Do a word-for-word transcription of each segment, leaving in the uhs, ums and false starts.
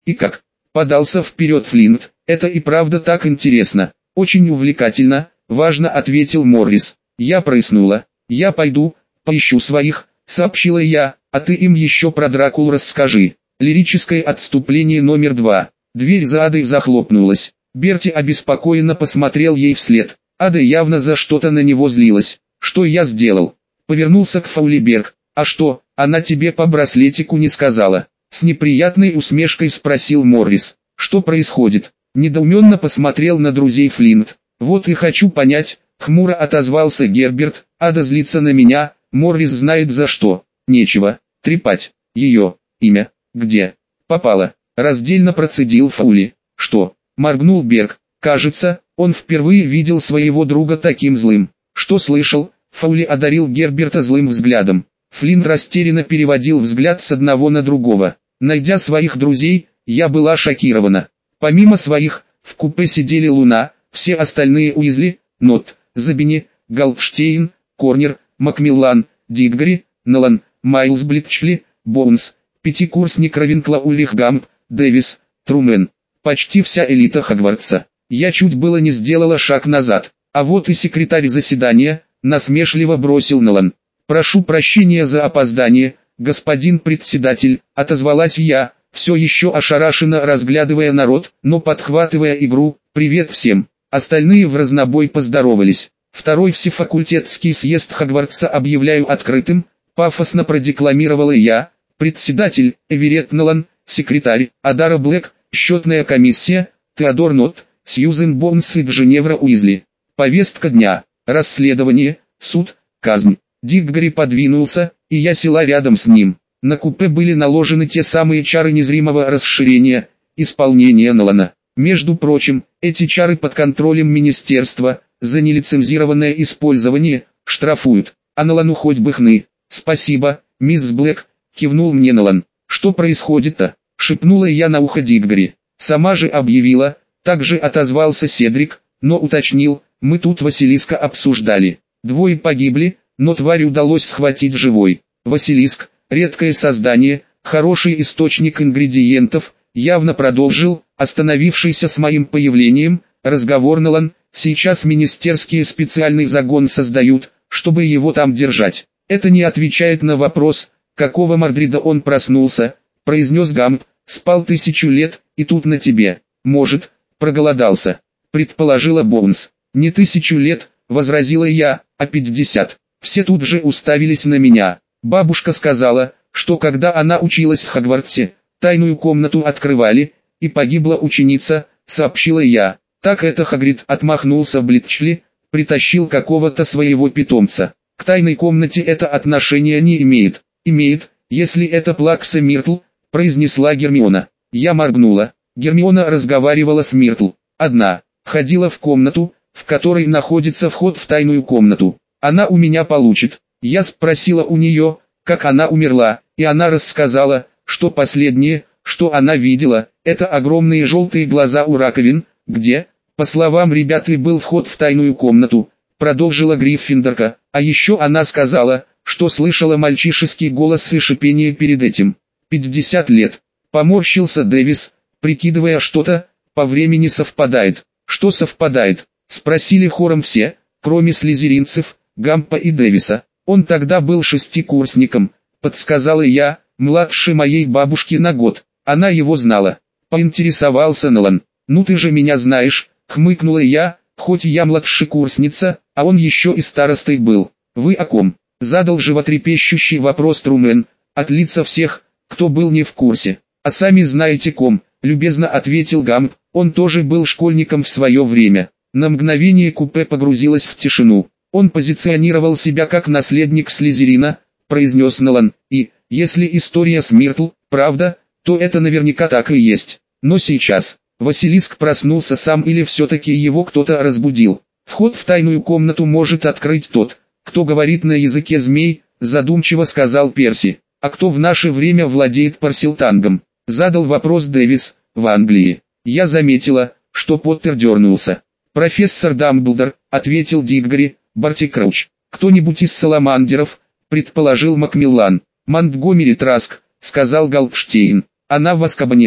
И как? Подался вперед Флинт. Это и правда так интересно. Очень увлекательно, важно ответил Моррис. Я прыснула. Я пойду, поищу своих, сообщила я, а ты им еще про Дракулу расскажи. Лирическое отступление номер два. Дверь за Адой захлопнулась. Берти обеспокоенно посмотрел ей вслед. Ада явно за что-то на него злилась. Что я сделал? Повернулся к Фаулиберг. А что, она тебе по браслетику не сказала? С неприятной усмешкой спросил Моррис. Что происходит? Недоуменно посмотрел на друзей Флинт. Вот и хочу понять, хмуро отозвался Герберт. Ада злится на меня, Моррис знает за что. Нечего трепать. Ее имя где попало? Раздельно процедил Фаули. Что? Моргнул Берг. Кажется, он впервые видел своего друга таким злым. Что слышал? Фаули одарил Герберта злым взглядом. Флинт растерянно переводил взгляд с одного на другого. Найдя своих друзей, я была шокирована. Помимо своих, в купе сидели Луна, все остальные Уизли, Нот, Забини, Галпштейн, Корнер, Макмиллан, Диггори, Нолан, Майлз Блитчли, Боунс, пятикурсник Равенкла Ульрих Гамп, Дэвис, Трумен. Почти вся элита Хогвартса. Я чуть было не сделала шаг назад. А вот и секретарь заседания, насмешливо бросил Нолан. «Прошу прощения за опоздание, господин председатель», отозвалась я, все еще ошарашенно разглядывая народ, но подхватывая игру. «Привет всем». Остальные в разнобой поздоровались. Второй всефакультетский съезд Хогвартса объявляю открытым, пафосно продекламировала я. Председатель Эверетт Нолан, секретарь Адара Блэк, счетная комиссия Теодор Нот, Сьюзен Бонс и Дженевра Уизли. Повестка дня: расследование, суд, казнь. Диггори подвинулся, и я села рядом с ним. На купе были наложены те самые чары незримого расширения, исполнения Нолана. Между прочим, эти чары под контролем министерства, за нелицензированное использование, штрафуют. А Нолану хоть бы хны. «Спасибо, мисс Блэк», кивнул мне Нолан. «Что происходит-то?» — шепнула я на ухо Диггори. «Сама же объявила», — также отозвался Седрик, но уточнил, «мы тут Василиска обсуждали. Двое погибли, но тварь удалось схватить живой. Василиск, редкое создание, хороший источник ингредиентов», явно продолжил, остановившийся с моим появлением, разговор Нолан. «Сейчас министерские специальный загон создают, чтобы его там держать. Это не отвечает на вопрос, какого Мордрида он проснулся», произнес Гамп. «Спал тысячу лет, и тут на тебе. Может, проголодался», предположила Боунс. «Не тысячу лет», возразила я, «а пятьдесят». Все тут же уставились на меня. Бабушка сказала, что когда она училась в Хогвартсе, тайную комнату открывали, и погибла ученица, сообщила я. Так это Хагрид, отмахнулся Блитчли, притащил какого-то своего питомца. К тайной комнате это отношение не имеет. Имеет, если это Плакса Миртл, произнесла Гермиона. Я моргнула. Гермиона разговаривала с Миртл. Одна, ходила в комнату, в которой находится вход в тайную комнату. Она у меня получит. Я спросила у нее, как она умерла, и она рассказала, что последнее, что она видела, это огромные желтые глаза у раковин, где, по словам ребят, и был вход в тайную комнату, продолжила Гриффиндорка. А еще она сказала, что слышала мальчишеский голос и шипение перед этим. пятьдесят лет. Поморщился Дэвис, прикидывая что-то, по времени совпадает. Что совпадает? Спросили хором все, кроме слизеринцев, Гампа и Дэвиса. Он тогда был шестикурсником, подсказала я, младше моей бабушки на год. Она его знала. Поинтересовался Нолан. «Ну ты же меня знаешь», хмыкнула я, «хоть я младшекурсница, а он еще и старостой был». «Вы о ком?» Задал животрепещущий вопрос Трумен, от лица всех, кто был не в курсе. «А сами знаете ком», любезно ответил Гамп, «он тоже был школьником в свое время». На мгновение купе погрузилось в тишину. «Он позиционировал себя как наследник Слизерина», произнес Нолан, «и, если история с Миртл, правда, то это наверняка так и есть. Но сейчас, Василиск проснулся сам или все-таки его кто-то разбудил? Вход в тайную комнату может открыть тот, кто говорит на языке змей», задумчиво сказал Перси. «А кто в наше время владеет парсилтангом?» Задал вопрос Дэвис. «В Англии». Я заметила, что Поттер дернулся. «Профессор Дамблдор», ответил Диггори. «Барти Крауч». «Кто-нибудь из саламандеров», предположил Макмиллан. «Монтгомери Траск», сказал Галпштейн. «Она в Азкабане»,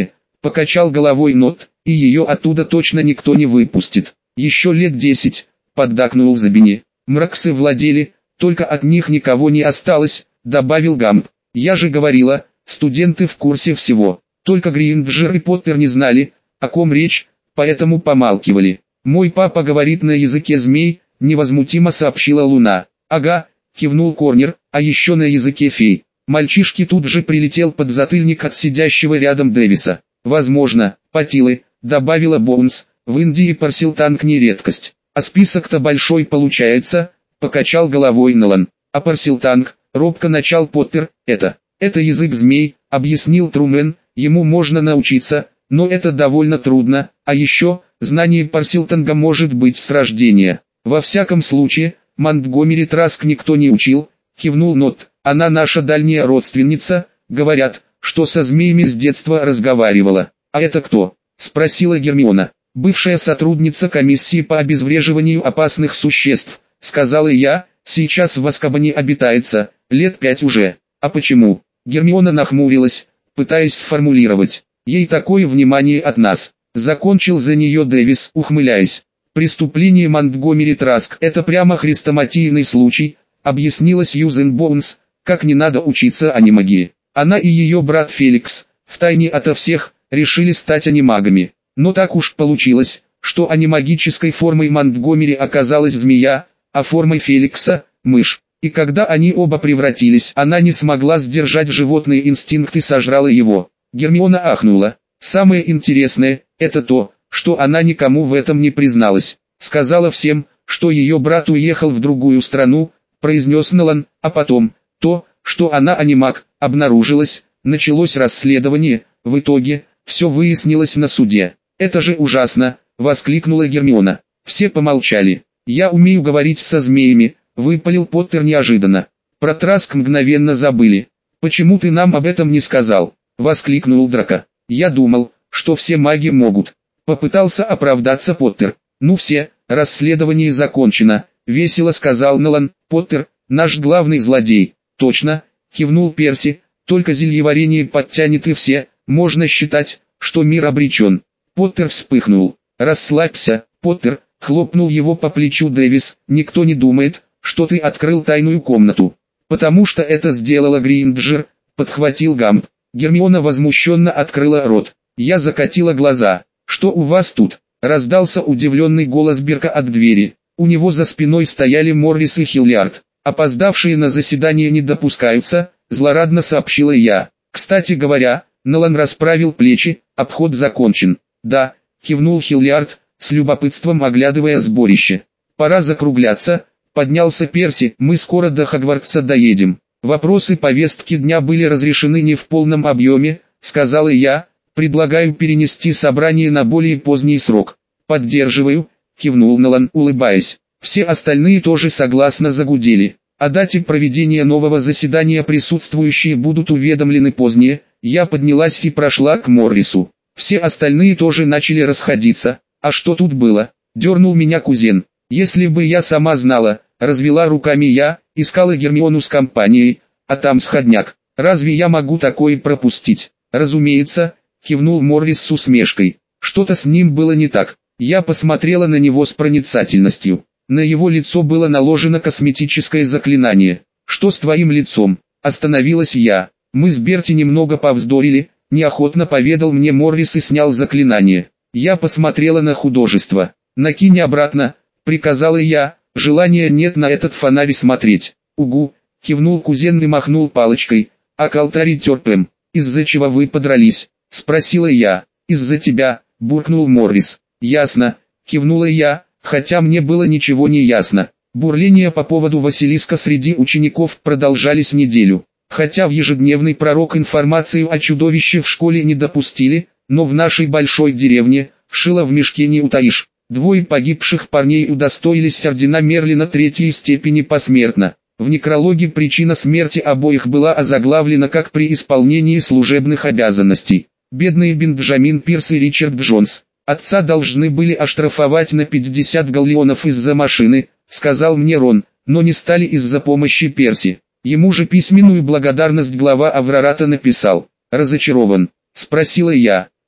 Покачал головой Нот, и ее оттуда точно никто не выпустит. Еще лет десять, поддакнул Забини. Мраксы владели, только от них никого не осталось, добавил Гамп. Я же говорила, студенты в курсе всего. Только Гринджер и Поттер не знали, о ком речь, поэтому помалкивали. Мой папа говорит на языке змей, невозмутимо сообщила Луна. Ага, кивнул Корнер, а еще на языке фей. Мальчишке тут же прилетел подзатыльник от сидящего рядом Дэвиса. Возможно, патилы, добавила Боунс, в Индии парсилтанг не редкость. А список-то большой получается, покачал головой Нолан. А парсилтанг, робко начал Поттер, это, это язык змей, объяснил Трумен, ему можно научиться, но это довольно трудно, а еще, знание парсилтанга может быть с рождения. Во всяком случае, Монтгомери Траск никто не учил, кивнул Нот, она наша дальняя родственница, говорят, что со змеями с детства разговаривала. А это кто? Спросила Гермиона. Бывшая сотрудница комиссии по обезвреживанию опасных существ, сказала я, сейчас в Азкабане обитается, лет пять уже. А почему? Гермиона нахмурилась, пытаясь сформулировать. Ей такое внимание от нас. Закончил за нее Дэвис, ухмыляясь. Преступление Монтгомери Траск – это прямо хрестоматийный случай, объяснила Сьюзен Боунс, как не надо учиться анимагии. Она и ее брат Феликс, втайне ото всех, решили стать анимагами. Но так уж получилось, что анимагической формой Монтгомери оказалась змея, а формой Феликса – мышь. И когда они оба превратились, она не смогла сдержать животный инстинкт и сожрала его. Гермиона ахнула. Самое интересное – это то, что она никому в этом не призналась. Сказала всем, что ее брат уехал в другую страну, произнес Нолан, а потом, то, что она анимаг, обнаружилось, началось расследование, в итоге, все выяснилось на суде. «Это же ужасно!» – воскликнула Гермиона. Все помолчали. «Я умею говорить со змеями», – выпалил Поттер неожиданно. Про Траск мгновенно забыли. «Почему ты нам об этом не сказал?» – воскликнул Драко. «Я думал, что все маги могут». Попытался оправдаться Поттер. «Ну все, расследование закончено», – весело сказал Нолан. «Поттер, наш главный злодей». «Точно», – кивнул Перси, – «только зельеварение подтянет и все, можно считать, что мир обречен». Поттер вспыхнул. «Расслабься, Поттер», – хлопнул его по плечу Дэвис, – «никто не думает, что ты открыл тайную комнату». «Потому что это сделала Гринджер», – подхватил Гамп. Гермиона возмущенно открыла рот. Я закатила глаза. «Что у вас тут?» – раздался удивленный голос Бирка от двери. У него за спиной стояли Моррис и Хиллиард. «Опоздавшие на заседание не допускаются», – злорадно сообщила я. «Кстати говоря», – Нолан расправил плечи, – «обход закончен». «Да», – кивнул Хиллиард, с любопытством оглядывая сборище. «Пора закругляться», – поднялся Перси, – «мы скоро до Хогвартса доедем». «Вопросы повестки дня были разрешены не в полном объеме», – сказала я, – «предлагаю перенести собрание на более поздний срок». «Поддерживаю», – кивнул Нолан, улыбаясь. Все остальные тоже согласно загудели. О дате проведения нового заседания присутствующие будут уведомлены позднее. Я поднялась и прошла к Моррису. Все остальные тоже начали расходиться. «А что тут было?» – дернул меня кузен. «Если бы я сама знала», – развела руками я, искала Гермиону с компанией, а там сходняк. «Разве я могу такое пропустить?» «Разумеется», – кивнул Моррис с усмешкой. Что-то с ним было не так. Я посмотрела на него с проницательностью. На его лицо было наложено косметическое заклинание. «Что с твоим лицом?» – остановилась я. «Мы с Берти немного повздорили», – неохотно поведал мне Моррис и снял заклинание. Я посмотрела на художество. «Накинь обратно», – приказала я, – «желания нет на этот фонарь смотреть». «Угу», – кивнул кузен и махнул палочкой, – «а к алтари терпим». «Из-за чего вы подрались?» – спросила я. «Из-за тебя», – буркнул Моррис. «Ясно», – кивнула я, хотя мне было ничего не ясно. Бурления по поводу Василиска среди учеников продолжались неделю. Хотя в ежедневный пророк информацию о чудовище в школе не допустили, но в нашей большой деревне, шило в мешке не утаишь. Двое погибших парней удостоились ордена Мерлина третьей степени посмертно. В некрологе причина смерти обоих была озаглавлена как при исполнении служебных обязанностей. Бедные Бенджамин Пирс и Ричард Джонс. Отца должны были оштрафовать на пятьдесят галлеонов из-за машины, сказал мне Рон, но не стали из-за помощи Перси. Ему же письменную благодарность глава Аврората написал. «Разочарован?» – спросила я.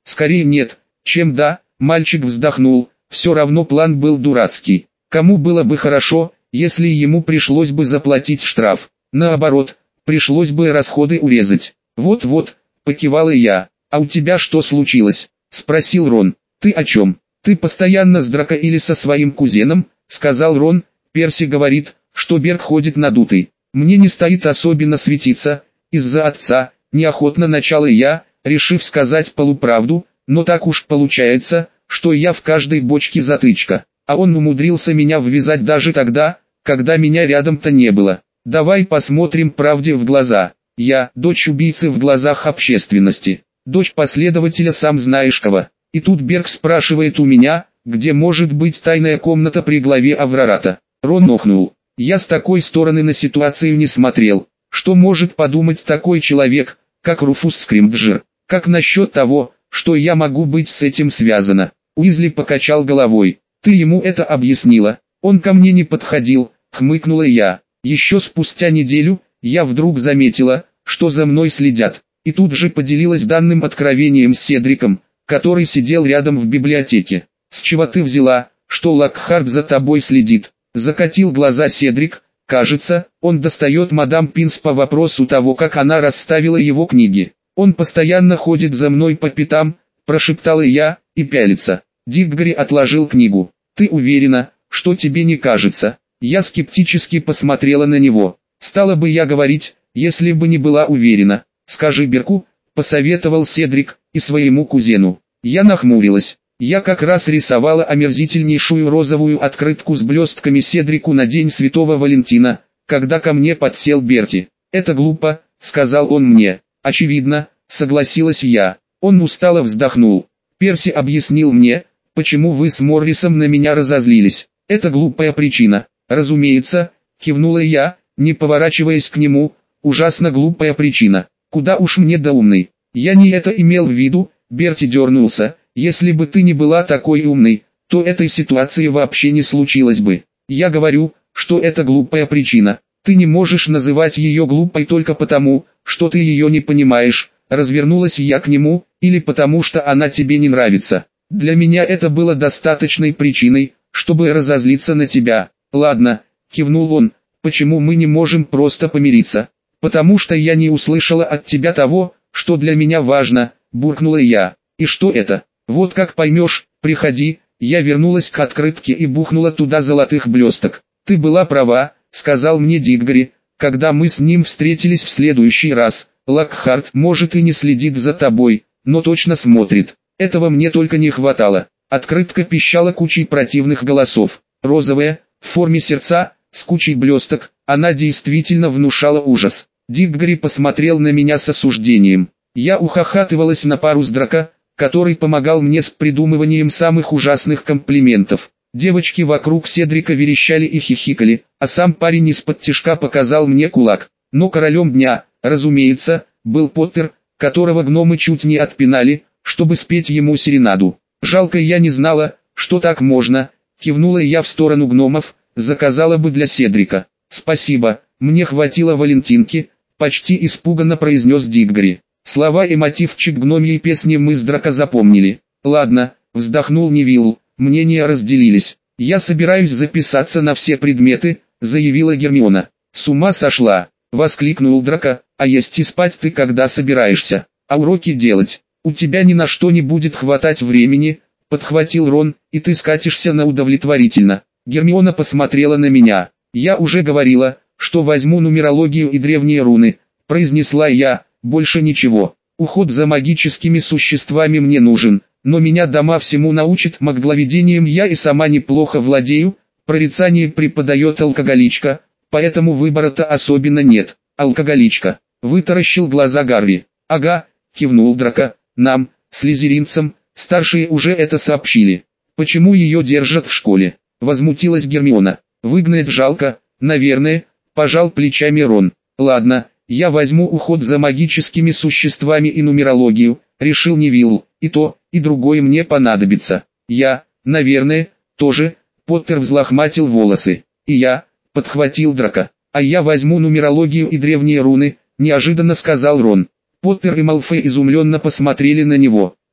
Скорее нет, чем да, мальчик вздохнул, все равно план был дурацкий. Кому было бы хорошо, если ему пришлось бы заплатить штраф? Наоборот, пришлось бы расходы урезать. Вот-вот, покивала я. А у тебя что случилось? Спросил Рон. Ты о чем? Ты постоянно с Драко или со своим кузеном? Сказал Рон. Перси говорит, что Берг ходит надутый. Мне не стоит особенно светиться, из-за отца, неохотно начала я, решив сказать полуправду, но так уж получается, что я в каждой бочке затычка. А он умудрился меня ввязать даже тогда, когда меня рядом-то не было. Давай посмотрим правде в глаза. Я, дочь убийцы в глазах общественности, дочь последователя сам знаешь кого. И тут Берг спрашивает у меня, где может быть тайная комната при главе Аврората. Рон охнул. Я с такой стороны на ситуацию не смотрел. Что может подумать такой человек, как Руфус Скримджер? Как насчет того, что я могу быть с этим связана? Уизли покачал головой. Ты ему это объяснила? Он ко мне не подходил, хмыкнула я. Еще спустя неделю, я вдруг заметила, что за мной следят. И тут же поделилась данным откровением с Седриком, который сидел рядом в библиотеке. С чего ты взяла, что Локхарт за тобой следит? Закатил глаза Седрик. Кажется, он достает мадам Пинс по вопросу того, как она расставила его книги. Он постоянно ходит за мной по пятам, прошептала я, и пялится. Диггори отложил книгу. Ты уверена, что тебе не кажется? Я скептически посмотрела на него. Стала бы я говорить, если бы не была уверена. Скажи Берку, посоветовал Седрик, и своему кузену. Я нахмурилась. Я как раз рисовала омерзительнейшую розовую открытку с блестками Седрику на День Святого Валентина, когда ко мне подсел Берти. «Это глупо», — сказал он мне. «Очевидно», — согласилась я. Он устало вздохнул. «Перси объяснил мне, почему вы с Моррисом на меня разозлились. Это глупая причина». «Разумеется», — кивнула я, не поворачиваясь к нему, «ужасно глупая причина. Куда уж мне до умной». «Я не это имел в виду», — Берти дернулся. «Если бы ты не была такой умной, то этой ситуации вообще не случилось бы. Я говорю, что это глупая причина. Ты не можешь называть ее глупой только потому, что ты ее не понимаешь». Развернулась я к нему, или потому что она тебе не нравится. Для меня это было достаточной причиной, чтобы разозлиться на тебя. Ладно, кивнул он, почему мы не можем просто помириться? Потому что я не услышала от тебя того, что для меня важно, буркнула я. И что это? Вот как поймешь, приходи. Я вернулась к открытке и бухнула туда золотых блесток. Ты была права, сказал мне Диггори, когда мы с ним встретились в следующий раз. Локхарт может и не следит за тобой, но точно смотрит. Этого мне только не хватало. Открытка пищала кучей противных голосов. Розовая, в форме сердца, с кучей блесток, она действительно внушала ужас. Диггори посмотрел на меня с осуждением. Я ухахатывалась на пару с Драко, который помогал мне с придумыванием самых ужасных комплиментов. Девочки вокруг Седрика верещали и хихикали, а сам парень из-под тишка показал мне кулак. Но королем дня, разумеется, был Поттер, которого гномы чуть не отпинали, чтобы спеть ему серенаду. Жалко, я не знала, что так можно, кивнула я в сторону гномов, заказала бы для Седрика. Спасибо, мне хватило Валентинки, почти испуганно произнес Диггори. Слова и мотивчик гномьей песни мы с Драко запомнили. Ладно, вздохнул Невилл, мнения разделились. Я собираюсь записаться на все предметы, заявила Гермиона. С ума сошла, воскликнул Драко, а есть и спать ты когда собираешься, а уроки делать? У тебя ни на что не будет хватать времени, подхватил Рон, и ты скатишься на удовлетворительно. Гермиона посмотрела на меня. Я уже говорила, что возьму нумерологию и древние руны, произнесла я. Больше ничего. Уход за магическими существами мне нужен, но меня дома всему научит магловедением я и сама неплохо владею, прорицание преподает алкоголичка, поэтому выбора-то особенно нет. Алкоголичка. Вытаращил глаза Гарри. Ага, кивнул Драко, нам, слизеринцам, старшие уже это сообщили. Почему ее держат в школе? Возмутилась Гермиона. Выгнать жалко, наверное, пожал плечами Рон. Ладно. Я возьму уход за магическими существами и нумерологию, решил Невилл, и то, и другое мне понадобится. Я, наверное, тоже, Поттер взлохматил волосы, и я, подхватил Драко, а я возьму нумерологию и древние руны, неожиданно сказал Рон. Поттер и Малфой изумленно посмотрели на него.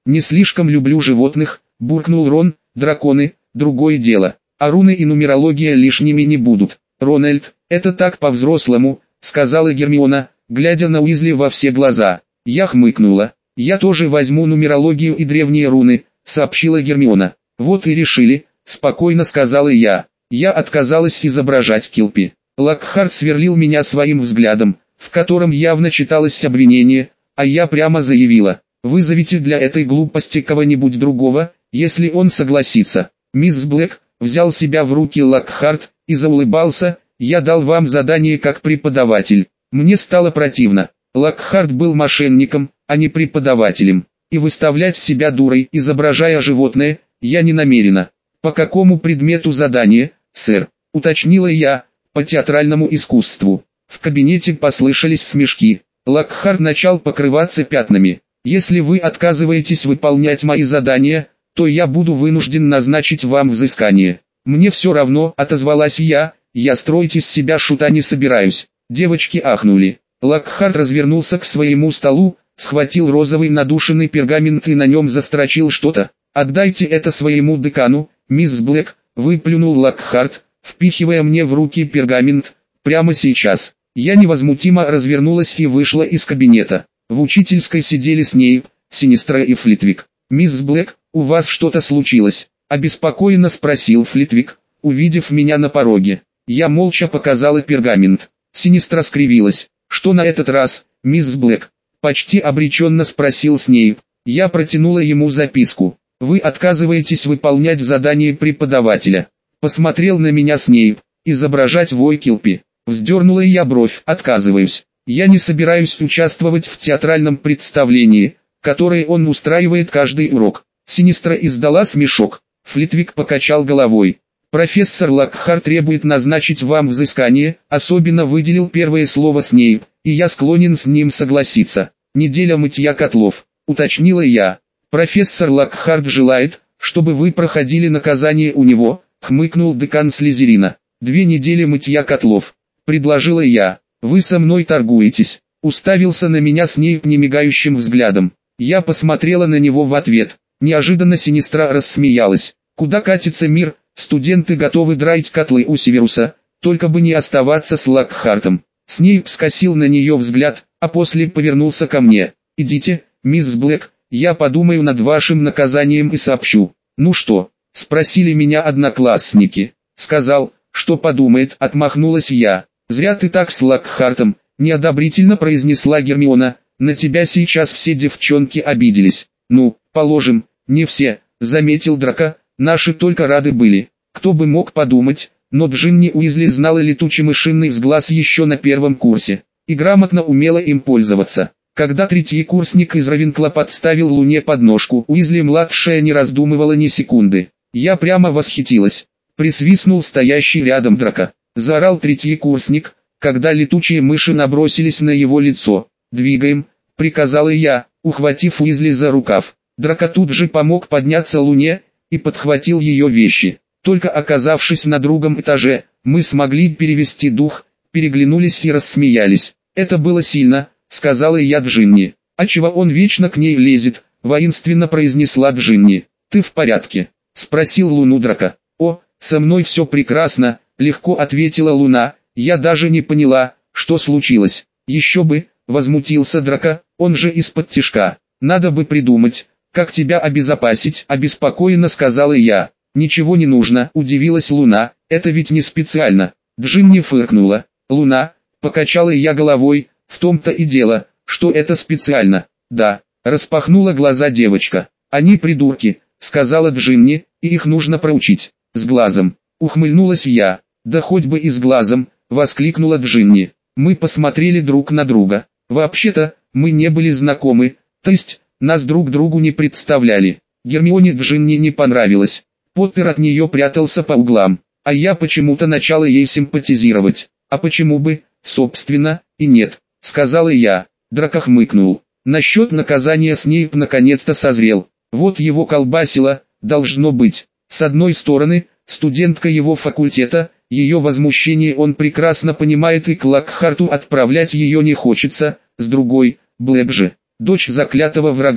Не слишком люблю животных, буркнул Рон. Драконы, другое дело. А руны и нумерология лишними не будут. Рональд, это так по-взрослому, сказала Гермиона, глядя на Уизли во все глаза. Я хмыкнула. Я тоже возьму нумерологию и древние руны, сообщила Гермиона. Вот и решили, спокойно сказала я. Я отказалась изображать Килпи. Локхарт сверлил меня своим взглядом, в котором явно читалось обвинение, а я прямо заявила: вызовите для этой глупости кого-нибудь другого, если он согласится. Мисс Блэк, взял себя в руки Локхарт и заулыбался: я дал вам задание как преподаватель. Мне стало противно. Локхарт был мошенником, а не преподавателем. И выставлять себя дурой, изображая животное, я не намерена. По какому предмету задание, сэр? Уточнила я. По театральному искусству. В кабинете послышались смешки. Локхарт начал покрываться пятнами. Если вы отказываетесь выполнять мои задания, то я буду вынужден назначить вам взыскание. Мне все равно, отозвалась я, я строить из себя шута не собираюсь. Девочки ахнули. Локхарт развернулся к своему столу, схватил розовый надушенный пергамент и на нем застрочил что-то. «Отдайте это своему декану, мисс Блэк», выплюнул Локхарт, впихивая мне в руки пергамент. «Прямо сейчас». Я невозмутимо развернулась и вышла из кабинета. В учительской сидели Снейп, Синистра и Флитвик. «Мисс Блэк, у вас что-то случилось?» – обеспокоенно спросил Флитвик, увидев меня на пороге. Я молча показала пергамент. Синистра скривилась. «Что на этот раз, мисс Блэк?» – почти обреченно спросил Снейп. Я протянула ему записку. «Вы отказываетесь выполнять задание преподавателя». Посмотрел на меня Снейп. «Изображать вой Килпи». Вздернула я бровь. «Отказываюсь. Я не собираюсь участвовать в театральном представлении, которое он устраивает каждый урок». Синистра издала смешок. Флитвик покачал головой. «Профессор Локхарт требует назначить вам взыскание», особенно выделил первое слово Снейп, и я склонен с ним согласиться. «Неделя мытья котлов», уточнила я. «Профессор Локхарт желает, чтобы вы проходили наказание у него», хмыкнул декан Слизерина. «Две недели мытья котлов», предложила я. «Вы со мной торгуетесь», уставился на меня Снейп немигающим взглядом. Я посмотрела на него в ответ. Неожиданно Синистра рассмеялась. «Куда катится мир? Студенты готовы драить котлы у Северуса, только бы не оставаться с Локхартом». Снейп скосил на нее взгляд, а после повернулся ко мне. «Идите, мисс Блэк, я подумаю над вашим наказанием и сообщу». «Ну что?» – спросили меня одноклассники. «Сказал, что подумает», – отмахнулась я. «Зря ты так с Локхартом», – неодобрительно произнесла Гермиона. «На тебя сейчас все девчонки обиделись». «Ну, положим, не все», – заметил Драко. «Наши только рады были». Кто бы мог подумать, но Джинни Уизли знала летучий мышиный сглаз еще на первом курсе и грамотно умела им пользоваться. Когда третий курсник из Равенкла подставил Луне подножку, Уизли-младшая не раздумывала ни секунды. Я прямо восхитилась. Присвистнул стоящий рядом Драко. Заорал третий курсник, когда летучие мыши набросились на его лицо. «Двигаем», — приказала я, ухватив Уизли за рукав. Драко тут же помог подняться Луне и подхватил ее вещи. Только оказавшись на другом этаже, мы смогли перевести дух, переглянулись и рассмеялись. «Это было сильно», — сказала я Джинни. «А чего он вечно к ней лезет?» — воинственно произнесла Джинни. «Ты в порядке?» — спросил Луну Драко. «О, со мной все прекрасно», — легко ответила Луна. «Я даже не поняла, что случилось». «Еще бы», — возмутился Драко, — «он же из-под тишка. Надо бы придумать, как тебя обезопасить», — обеспокоенно сказала я. «Ничего не нужно», — удивилась Луна, — «это ведь не специально». Джинни фыркнула. «Луна», — покачала я головой, — «в том-то и дело, что это специально». «Да», — распахнула глаза девочка. «Они придурки», — сказала Джинни, — «и их нужно проучить». «С глазом», — ухмыльнулась я. «Да хоть бы и с глазом», — воскликнула Джинни. Мы посмотрели друг на друга. Вообще-то, мы не были знакомы, то есть, нас друг другу не представляли. Гермионе Джинни не понравилось. Поттер от нее прятался по углам, а я почему-то начала ей симпатизировать. «А почему бы, собственно, и нет», — сказала я. Драко хмыкнул. Насчет наказания Снейп наконец-то созрел. Вот его колбасило, должно быть. С одной стороны, студентка его факультета, ее возмущение он прекрасно понимает и к Локхарту отправлять ее не хочется, с другой, Блэк же, дочь заклятого врага.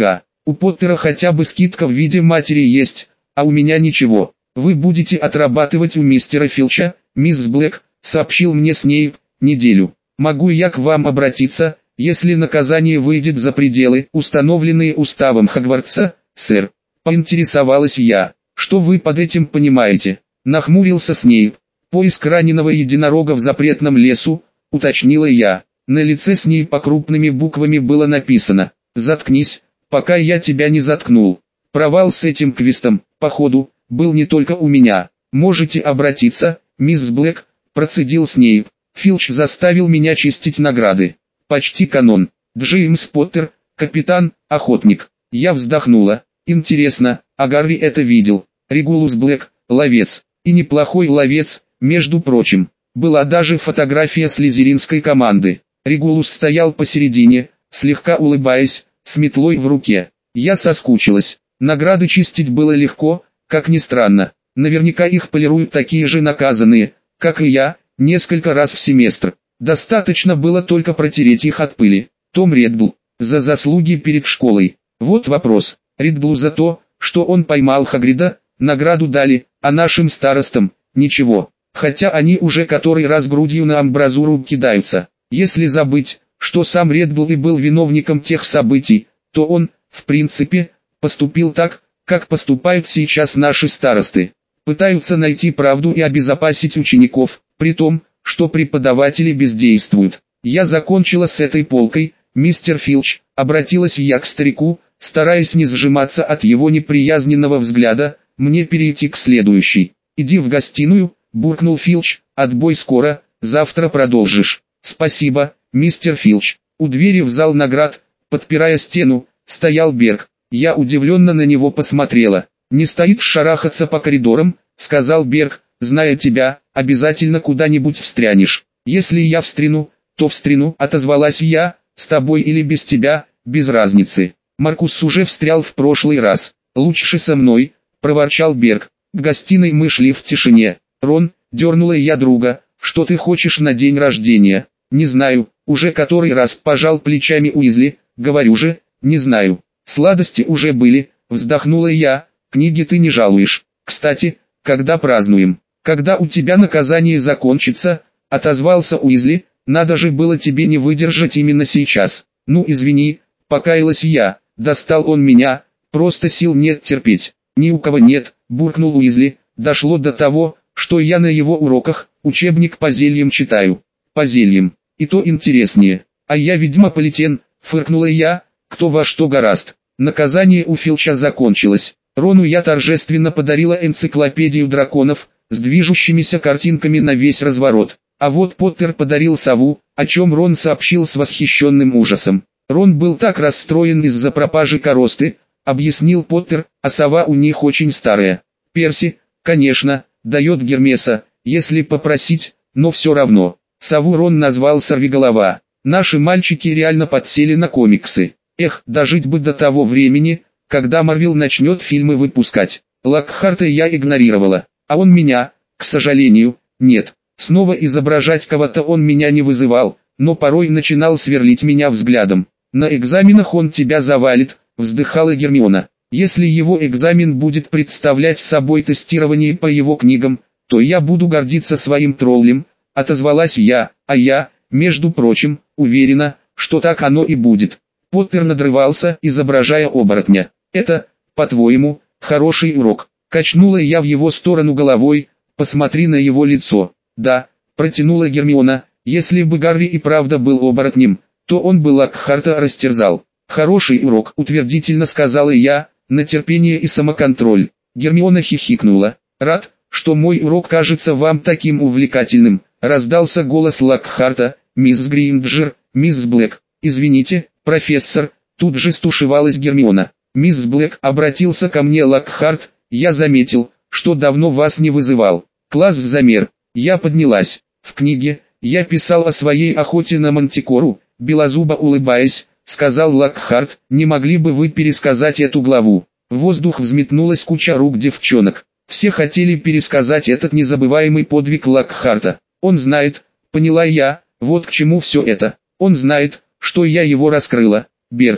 У Поттера хотя бы скидка в виде матери есть, а у меня ничего. Вы будете отрабатывать у мистера Филча, мисс Блэк, сообщил мне Снейп, неделю. Могу я к вам обратиться, если наказание выйдет за пределы, установленные уставом Хогвартса, сэр? Поинтересовалась я. Что вы под этим понимаете? Нахмурился Снейп. Поиск раненого единорога в запретном лесу, уточнила я. На лице Снейпа крупными буквами было написано: «Заткнись, пока я тебя не заткнул». Провал с этим квестом, походу, был не только у меня. Можете обратиться, мисс Блэк, процедил Снейп. Филч заставил меня чистить награды. Почти канон. Джеймс Поттер, капитан, охотник. Я вздохнула. Интересно, а Гарри это видел? Регулус Блэк, ловец. И неплохой ловец, между прочим. Была даже фотография слизеринской команды. Регулус стоял посередине, слегка улыбаясь, с метлой в руке. Я соскучилась. Награды чистить было легко, как ни странно. Наверняка их полируют такие же наказанные, как и я, несколько раз в семестр. Достаточно было только протереть их от пыли. Том Реддл, за заслуги перед школой. Вот вопрос. Реддлу за то, что он поймал Хагрида, награду дали, а нашим старостам – ничего. Хотя они уже который раз грудью на амбразуру кидаются. Если забыть, что сам Реддл и был виновником тех событий, то он, в принципе, поступил так, как поступают сейчас наши старосты. Пытаются найти правду и обезопасить учеников, при том, что преподаватели бездействуют. Я закончила с этой полкой, мистер Филч, обратилась я к старику, стараясь не сжиматься от его неприязненного взгляда, мне перейти к следующей. «Иди в гостиную», — буркнул Филч, «отбой скоро, завтра продолжишь». «Спасибо, мистер Филч». У двери в зал наград, подпирая стену, стоял Берг. Я удивленно на него посмотрела. «Не стоит шарахаться по коридорам», — сказал Берг, «зная тебя, обязательно куда-нибудь встрянешь». «Если я встряну, то встряну», — отозвалась я, «с тобой или без тебя, без разницы». Маркус уже встрял в прошлый раз. «Лучше со мной», — проворчал Берг. В гостиной мы шли в тишине. «Рон», — дернула я друга, — «что ты хочешь на день рождения?» «Не знаю», — уже который раз пожал плечами Уизли, «говорю же, не знаю». «Сладости уже были», — вздохнула я, — «книги ты не жалуешь. Кстати, когда празднуем?» «Когда у тебя наказание закончится», — отозвался Уизли, — «надо же было тебе не выдержать именно сейчас». «Ну извини», — покаялась я, — достал он меня, просто сил нет терпеть. «Ни у кого нет», — буркнул Уизли, — «дошло до того, что я на его уроках учебник по зельям читаю». «По зельям, и то интереснее». «А я ведьма-полетен», — фыркнула я, — «кто во что горазд». Наказание у Филча закончилось. Рону я торжественно подарила энциклопедию драконов, с движущимися картинками на весь разворот. А вот Поттер подарил сову, о чем Рон сообщил с восхищенным ужасом. Рон был так расстроен из-за пропажи коросты, объяснил Поттер, а сова у них очень старая. Перси, конечно, дает Гермеса, если попросить, но все равно. Сову Рон назвал Сорвиголова. Наши мальчики реально подсели на комиксы. Эх, дожить бы до того времени, когда Марвел начнет фильмы выпускать. Локхарта я игнорировала, а он меня, к сожалению, нет. Снова изображать кого-то он меня не вызывал, но порой начинал сверлить меня взглядом. «На экзаменах он тебя завалит», — вздыхала Гермиона. «Если его экзамен будет представлять собой тестирование по его книгам, то я буду гордиться своим троллем», — отозвалась я, а я, между прочим, уверена, что так оно и будет. Поттер надрывался, изображая оборотня. «Это, по-твоему, хороший урок?» Качнула я в его сторону головой, «посмотри на его лицо». «Да», протянула Гермиона, «если бы Гарри и правда был оборотнем, то он бы Локхарта растерзал». «Хороший урок», утвердительно сказала я, «на терпение и самоконтроль». Гермиона хихикнула. «Рад, что мой урок кажется вам таким увлекательным», раздался голос Локхарта. «Мисс Гринджер, мисс Блэк, извините, профессор», тут же стушевалась Гермиона. «Мисс Блэк», обратился ко мне Локхарт, «я заметил, что давно вас не вызывал». Класс замер. Я поднялась. «В книге, я писал о своей охоте на мантикору», белозубо улыбаясь, сказал Локхарт, «не могли бы вы пересказать эту главу?» В воздух взметнулась куча рук девчонок. Все хотели пересказать этот незабываемый подвиг Локхарта. «Он знает», поняла я, вот к чему все это. «Он знает, что я его раскрыла». «Берти,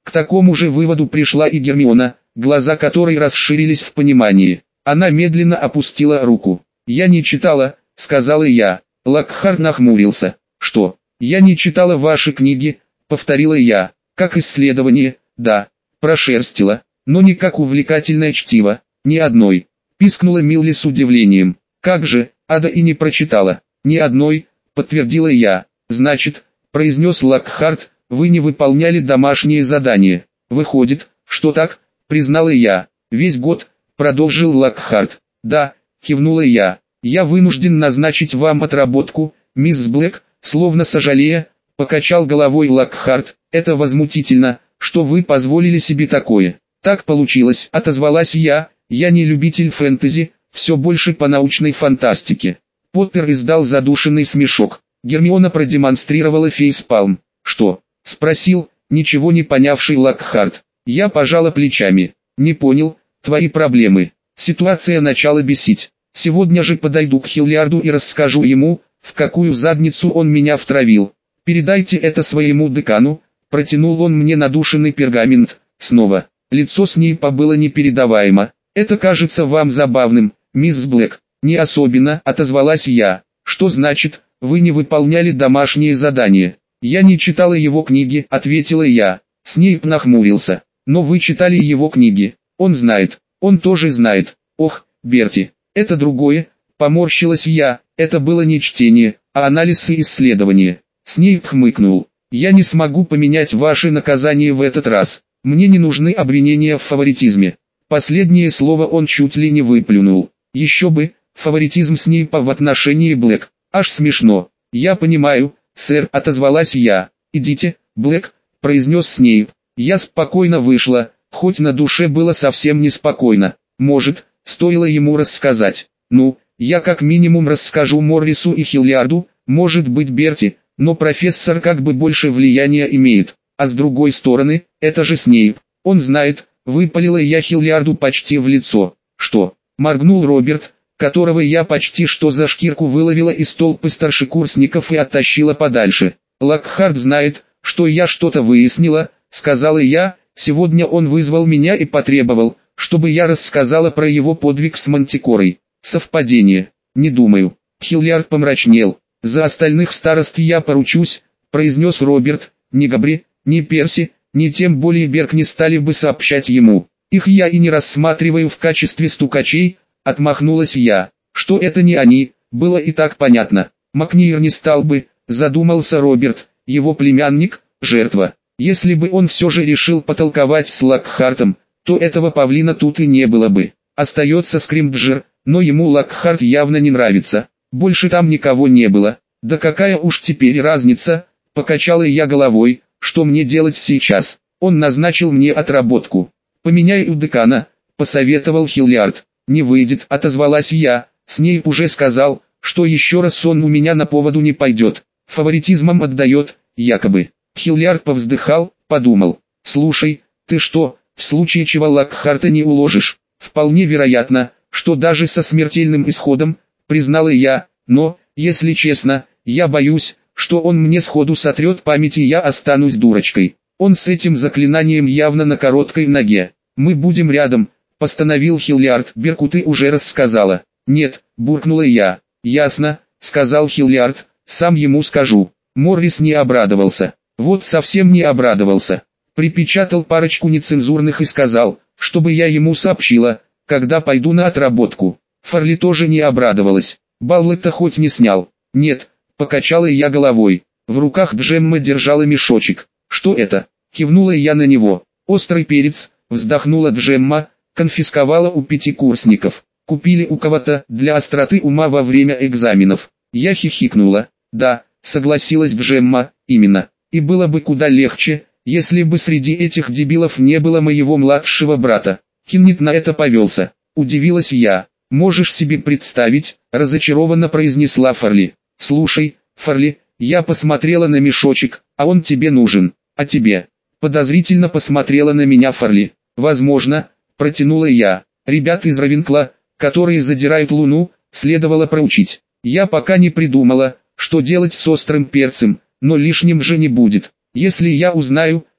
К такому же выводу пришла и Гермиона, глаза которой расширились в понимании. Она медленно опустила руку. «Я не читала», — сказала я. Локхарт нахмурился. «Что? Я не читала ваши книги», — повторила я. «Как исследование, да, прошерстила, но не как увлекательное чтиво, ни одной», — пискнула Милли с удивлением. «Как же, Ада и не прочитала?» «Ни одной», — подтвердила я. «Значит», — произнес Локхарт, — «вы не выполняли домашние задания». «Выходит, что так», — признала я. «Весь год», — продолжил Локхарт. «Да», — кивнула я. «Я вынужден назначить вам отработку, мисс Блэк», словно сожалея, покачал головой Локхарт. «Это возмутительно, что вы позволили себе такое». «Так получилось», — отозвалась я. «Я не любитель фэнтези, все больше по научной фантастике». Поттер издал задушенный смешок. Гермиона продемонстрировала фейспалм. «Что?» — спросил, ничего не понявший Локхарт. Я пожала плечами. «Не понял, твои проблемы». Ситуация начала бесить. «Сегодня же подойду к Хиллиарду и расскажу ему, в какую задницу он меня втравил. Передайте это своему декану». Протянул он мне надушенный пергамент. Снова. Лицо Снейпа было непередаваемо. «Это кажется вам забавным, мисс Блэк?» «Не особенно», — отозвалась я. «Что значит, вы не выполняли домашние задания?» «Я не читала его книги», — ответила я. Снейп нахмурился. «Но вы читали его книги. Он знает. Он тоже знает». «Ох, Берти, это другое», — поморщилась я. «Это было не чтение, а анализ и исследование». Снейп хмыкнул. «Я не смогу поменять ваши наказания в этот раз. Мне не нужны обвинения в фаворитизме». Последнее слово он чуть ли не выплюнул. Еще бы, фаворитизм Снейпа в отношении Блэк. Аж смешно. «Я понимаю, сэр», — отозвалась я. «Идите, Блэк», — произнес Снейп. Я спокойно вышла, хоть на душе было совсем неспокойно. Может, стоило ему рассказать. Ну, я как минимум расскажу Моррису и Хиллиарду, может быть Берти, но профессор как бы больше влияния имеет. А с другой стороны, это же Снейп. Он знает, выпалила я Хиллиарду почти в лицо. «Что?» — моргнул Роберт, которого я почти что за шкирку выловила из толпы старшекурсников и оттащила подальше. «Локхарт знает, что я что-то выяснила», — сказала я. «Сегодня он вызвал меня и потребовал, чтобы я рассказала про его подвиг с Мантикорой». «Совпадение? Не думаю». Хиллиард помрачнел. «За остальных старост я поручусь», — произнес Роберт. «Ни Габри, ни Перси, ни тем более Берг не стали бы сообщать ему. Их я и не рассматриваю в качестве стукачей», — отмахнулась я. «Что это не они, было и так понятно. Макниер не стал бы», — задумался Роберт. «Его племянник — жертва. Если бы он все же решил потолковать с Локхартом, то этого павлина тут и не было бы. Остается Скримджер, но ему Локхарт явно не нравится. Больше там никого не было». «Да какая уж теперь разница», — покачала я головой. «Что мне делать сейчас? Он назначил мне отработку». «Поменяй у декана», — посоветовал Хиллиард. «Не выйдет», — отозвалась я. Снейп уже сказал, что еще раз он у меня на поводу не пойдет. Фаворитизмом отдает, якобы. Хиллиард повздыхал, подумал. «Слушай, ты что, в случае чего Локхарта не уложишь?» «Вполне вероятно, что даже со смертельным исходом», — признала я. «Но, если честно, я боюсь, что он мне сходу сотрет память и я останусь дурочкой. Он с этим заклинанием явно на короткой ноге. Мы будем рядом», — постановил Хиллиард. «Берку ты уже рассказала». «Нет», — буркнула я. «Ясно», — сказал Хиллиард, — «сам ему скажу». Моррис не обрадовался. Вот совсем не обрадовался. Припечатал парочку нецензурных и сказал, чтобы я ему сообщила, когда пойду на отработку. Фарли тоже не обрадовалась. Баллы-то хоть не снял. «Нет», — покачала я головой. В руках Джемма держала мешочек. «Что это?» — кивнула я на него. «Острый перец», — вздохнула Джемма, — «конфисковала у пятикурсников. Купили у кого-то для остроты ума во время экзаменов». Я хихикнула. «Да», — согласилась Джемма, — «именно. И было бы куда легче, если бы среди этих дебилов не было моего младшего брата». Киннит на это повелся. Удивилась я. «Можешь себе представить», — разочарованно произнесла Фарли. «Слушай, Фарли, я посмотрела на мешочек, а он тебе нужен, а тебе?» Подозрительно посмотрела на меня Фарли. «Возможно», — протянула я. «Ребят из Равенкла, которые задирают луну, следовало проучить. Я пока не придумала, что делать с острым перцем, но лишним же не будет. Если я узнаю,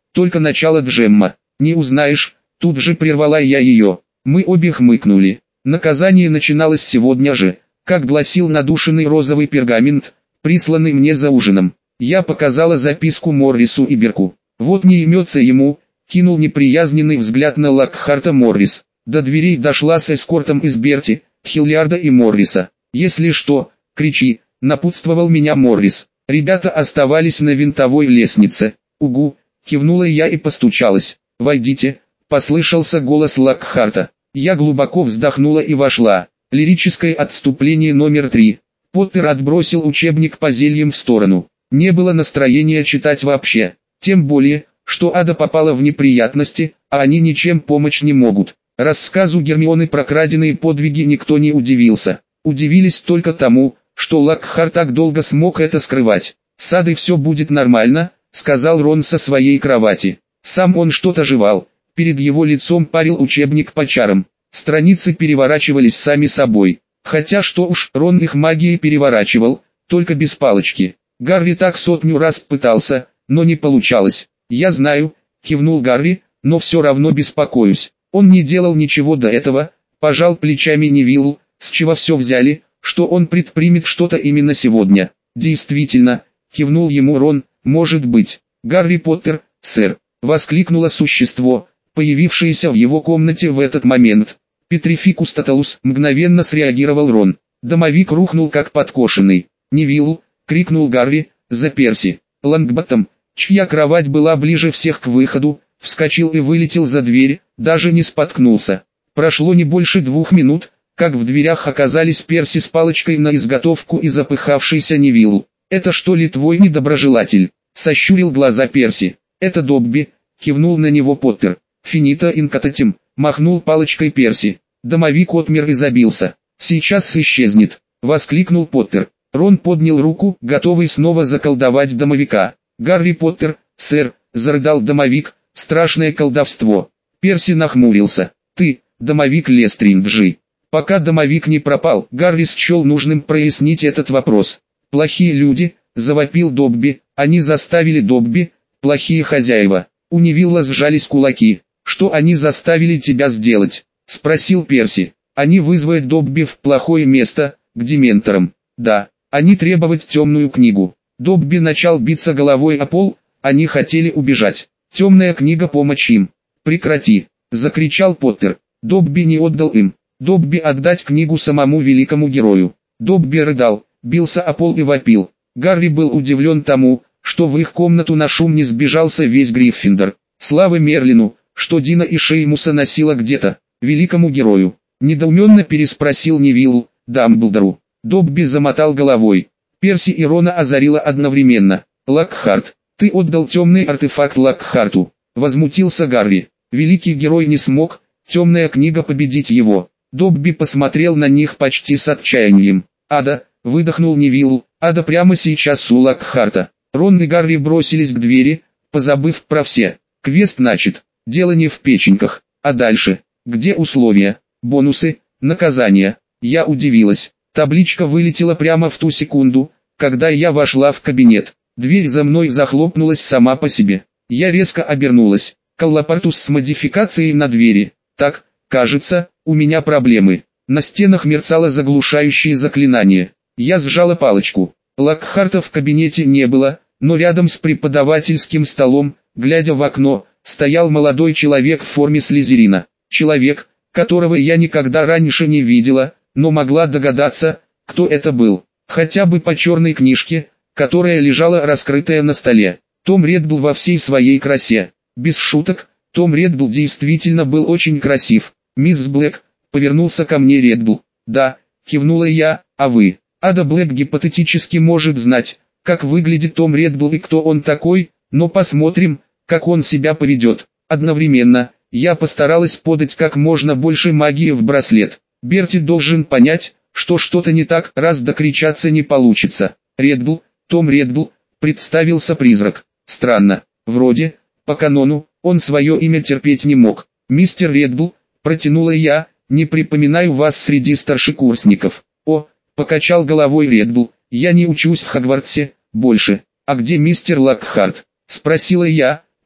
только начало Джемма. Не узнаешь, тут же прервала я ее. Мы обе хмыкнули. Наказание начиналось сегодня же, как гласил надушенный розовый пергамент, присланный мне за ужином. Я показала записку Моррису и Берку. Вот не имется ему, кинул неприязненный взгляд на Локхарта Моррис. До дверей дошла с эскортом из Берти, Хиллиарда и Морриса. «Если что, кричи», напутствовал меня Моррис. Ребята оставались на винтовой лестнице. «Угу», кивнула я и постучалась. «Войдите», послышался голос Локхарта. Я глубоко вздохнула и вошла. Лирическое отступление номер три. Поттер отбросил учебник по зельям в сторону. Не было настроения читать вообще. Тем более, что Ада попала в неприятности, а они ничем помочь не могут. Рассказу Гермионы про краденые подвиги никто не удивился. Удивились только тому, что Локхарт так долго смог это скрывать. «С Адой все будет нормально», — сказал Рон со своей кровати. Сам он что-то жевал. Перед его лицом парил учебник по чарам. Страницы переворачивались сами собой. Хотя что уж, Рон их магией переворачивал, только без палочки. Гарри так сотню раз пытался, но не получалось. «Я знаю», — кивнул Гарри, — «но все равно беспокоюсь». Он не делал ничего до этого, пожал плечами Невиллу, с чего все взяли, что он предпримет что-то именно сегодня. «Действительно», — кивнул ему Рон, — «может быть». «Гарри Поттер, сэр», — воскликнуло существо, появившееся в его комнате в этот момент. «Петрификус тоталус», — мгновенно среагировал Рон. Домовик рухнул как подкошенный. «Невиллу», — крикнул Гарри, — «за Перси». Лонгботтом, чья кровать была ближе всех к выходу, вскочил и вылетел за дверь, даже не споткнулся. Прошло не больше двух минут, как в дверях оказались Перси с палочкой на изготовку и запыхавшийся Невилл. «Это что ли твой недоброжелатель?» — сощурил глаза Перси. «Это Добби», — кивнул на него Поттер. «Финита инкататим», — махнул палочкой Перси. Домовик отмер и забился. «Сейчас исчезнет», — воскликнул Поттер. Рон поднял руку, готовый снова заколдовать домовика. «Гарри Поттер, сэр», — зарыдал домовик, — «страшное колдовство». Перси нахмурился. «Ты, домовик Лестринджи». Пока домовик не пропал, Гарри счел нужным прояснить этот вопрос. «Плохие люди», — завопил Добби, — «они заставили Добби, плохие хозяева». У Невилла сжались кулаки. «Что они заставили тебя сделать?» — спросил Перси. «Они вызвать Добби в плохое место, к дементорам». «Да, они требовать темную книгу». Добби начал биться головой о пол, они хотели убежать. «Темная книга помочь им». «Прекрати!» — закричал Поттер. Добби не отдал им. Добби отдать книгу самому великому герою. Добби рыдал, бился о пол и вопил. Гарри был удивлен тому, что в их комнату на шум не сбежался весь Гриффиндор. Слава Мерлину, что Дина и Шеймуса носила где-то. Великому герою. Недоуменно переспросил Невилл, Дамблдору. Добби замотал головой. Перси и Рона озарило одновременно. «Локхарт, ты отдал темный артефакт Локхарту», — возмутился Гарри. «Великий герой не смог, темная книга победить его». Добби посмотрел на них почти с отчаянием. «Ада», — выдохнул Невилл, — «Ада прямо сейчас у Локхарта». Рон и Гарри бросились к двери, позабыв про все. Квест начат, дело не в печеньках, а дальше. Где условия, бонусы, наказания? Я удивилась. Табличка вылетела прямо в ту секунду, когда я вошла в кабинет. Дверь за мной захлопнулась сама по себе. Я резко обернулась. Коллапортус с модификацией на двери. Так, кажется, у меня проблемы. На стенах мерцало заглушающее заклинание. Я сжала палочку. Локхарта в кабинете не было, но рядом с преподавательским столом, глядя в окно, стоял молодой человек в форме слизерина. Человек, которого я никогда раньше не видела, но могла догадаться, кто это был. Хотя бы по черной книжке, которая лежала раскрытая на столе. Том Реддл во всей своей красе. Без шуток, Том Реддл действительно был очень красив. «Мисс Блэк», — повернулся ко мне Реддл. «Да», — кивнула я, — «а вы?» Ада Блэк гипотетически может знать, как выглядит Том Реддл и кто он такой, но посмотрим, как он себя поведет. Одновременно, я постаралась подать как можно больше магии в браслет. Берти должен понять, что что-то не так, раз докричаться не получится. «Реддл, Том Реддл», — представился призрак. Странно, вроде, по канону, он свое имя терпеть не мог. «Мистер Реддл», — протянула я, — «не припоминаю вас среди старшекурсников». «О», — покачал головой Реддл, — «я не учусь в Хогвартсе, больше». «А где мистер Локхарт?» — спросила я,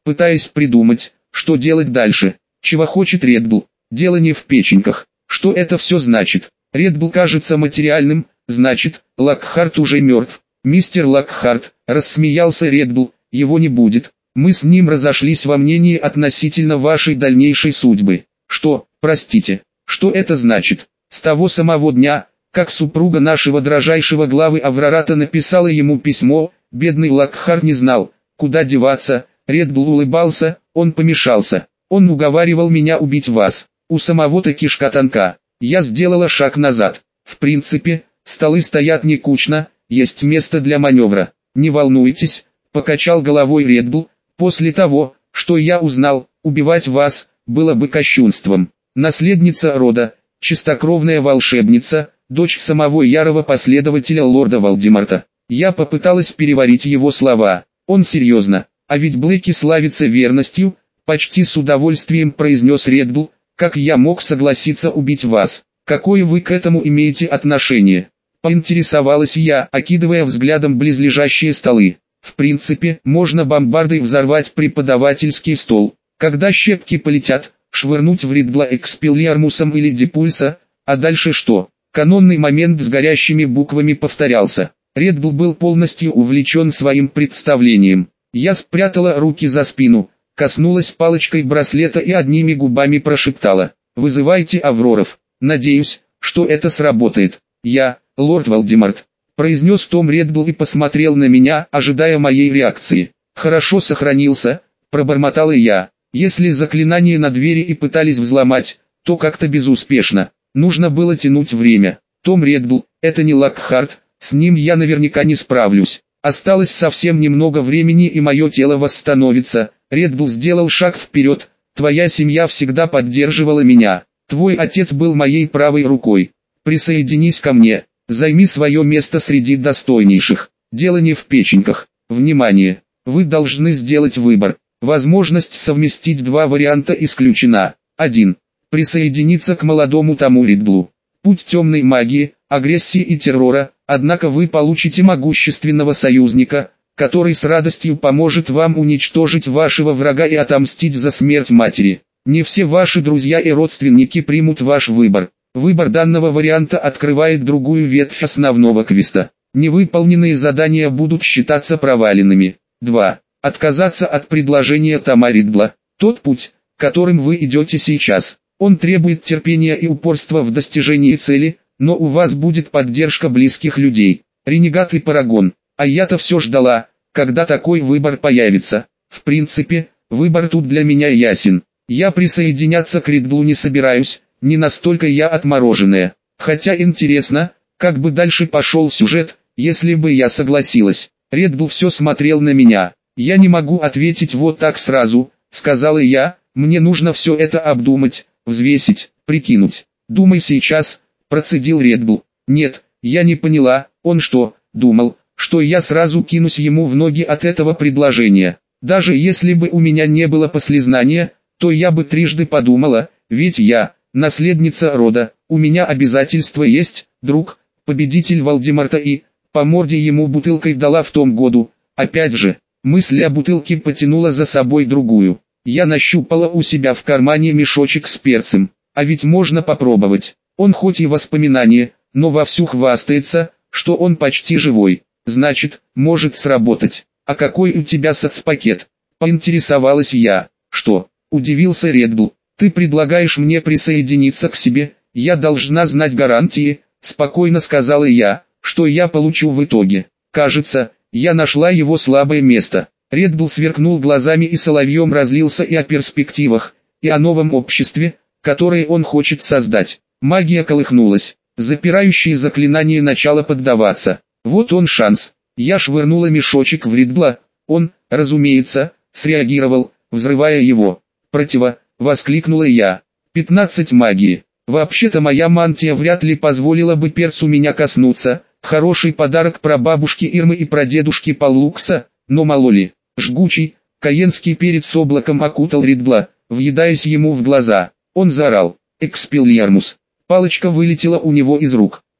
пытаясь придумать, что делать дальше. Чего хочет Ред Булл? Дело не в печеньках. Что это все значит? Ред Булл кажется материальным, значит, Локхарт уже мертв. Мистер Локхарт, рассмеялся Ред Булл, его не будет. Мы с ним разошлись во мнении относительно вашей дальнейшей судьбы. Что, простите, что это значит? С того самого дня, как супруга нашего дрожайшего главы Аврората написала ему письмо, бедный Локхарт не знал, куда деваться. Ред Булл улыбался, он помешался. Он уговаривал меня убить вас. У самого-то кишка тонка. Я сделала шаг назад. В принципе, столы стоят не кучно, есть место для маневра. Не волнуйтесь, покачал головой Ред Булл. После того, что я узнал, убивать вас было бы кощунством. Наследница рода, чистокровная волшебница, дочь самого ярого последователя лорда Волдеморта. Я попыталась переварить его слова. Он серьезно, а ведь Блэки славится верностью, почти с удовольствием произнес Ред Булл. Как я мог согласиться убить вас? Какое вы к этому имеете отношение? Поинтересовалась я, окидывая взглядом близлежащие столы. В принципе, можно бомбардой взорвать преподавательский стол. Когда щепки полетят, швырнуть в Ридла Экспеллиармусом или Депульса, а дальше что? Канонный момент с горящими буквами повторялся. Ред Булл был полностью увлечен своим представлением. Я спрятала руки за спину, коснулась палочкой браслета и одними губами прошептала: «Вызывайте Авроров». Надеюсь, что это сработает. Я, лорд Волдеморт, произнес Том Реддл и посмотрел на меня, ожидая моей реакции. «Хорошо сохранился», пробормотал и я. Если заклинание на двери и пытались взломать, то как-то безуспешно. Нужно было тянуть время. Том Реддл, это не Локхарт, с ним я наверняка не справлюсь. Осталось совсем немного времени и мое тело восстановится. Реддл сделал шаг вперед. Твоя семья всегда поддерживала меня. Твой отец был моей правой рукой. Присоединись ко мне. Займи свое место среди достойнейших. Дело не в печеньках. Внимание! Вы должны сделать выбор. Возможность совместить два варианта исключена. один. Присоединиться к молодому Тому Риддлу. Путь темной магии, агрессии и террора, однако вы получите могущественного союзника, который с радостью поможет вам уничтожить вашего врага и отомстить за смерть матери. Не все ваши друзья и родственники примут ваш выбор. Выбор данного варианта открывает другую ветвь основного квеста. Невыполненные задания будут считаться проваленными. два. Отказаться от предложения Тома Риддла. Тот путь, которым вы идете сейчас, он требует терпения и упорства в достижении цели, но у вас будет поддержка близких людей. Ренегат и Парагон. А я-то все ждала, когда такой выбор появится. В принципе, выбор тут для меня ясен. Я присоединяться к Риддлу не собираюсь, не настолько я отмороженная. Хотя интересно, как бы дальше пошел сюжет, если бы я согласилась. Реддл все смотрел на меня. «Я не могу ответить вот так сразу», — сказала я, — «мне нужно все это обдумать, взвесить, прикинуть». «Думай сейчас», — процедил Реддл. «Нет, я не поняла, он что, думал, что я сразу кинусь ему в ноги от этого предложения? Даже если бы у меня не было послизнания, то я бы трижды подумала, ведь я, наследница рода, у меня обязательства есть, друг, победитель Волдеморта и, по морде ему бутылкой дала в том году, опять же». Мысль о бутылке потянула за собой другую. Я нащупала у себя в кармане мешочек с перцем. А ведь можно попробовать. Он хоть и воспоминание, но вовсю хвастается, что он почти живой. Значит, может сработать. А какой у тебя соцпакет? Поинтересовалась я. Что? Удивился Реддл. Ты предлагаешь мне присоединиться к себе? Я должна знать гарантии, спокойно сказала я, что я получу в итоге. Кажется, я нашла его слабое место. Реддл сверкнул глазами и соловьем разлился и о перспективах, и о новом обществе, которое он хочет создать. Магия колыхнулась. Запирающие заклинания начало поддаваться. Вот он шанс. Я швырнула мешочек в Реддла. Он, разумеется, среагировал, взрывая его. «Противо!» — воскликнула я. «пятнадцать магии. Вообще-то моя мантия вряд ли позволила бы перцу меня коснуться. Хороший подарок прабабушке Ирмы и прадедушке Паллукса, но мало ли». Жгучий, каенский перец облаком окутал Риддла, въедаясь ему в глаза. Он заорал: «Экспеллиармус!» Палочка вылетела у него из рук.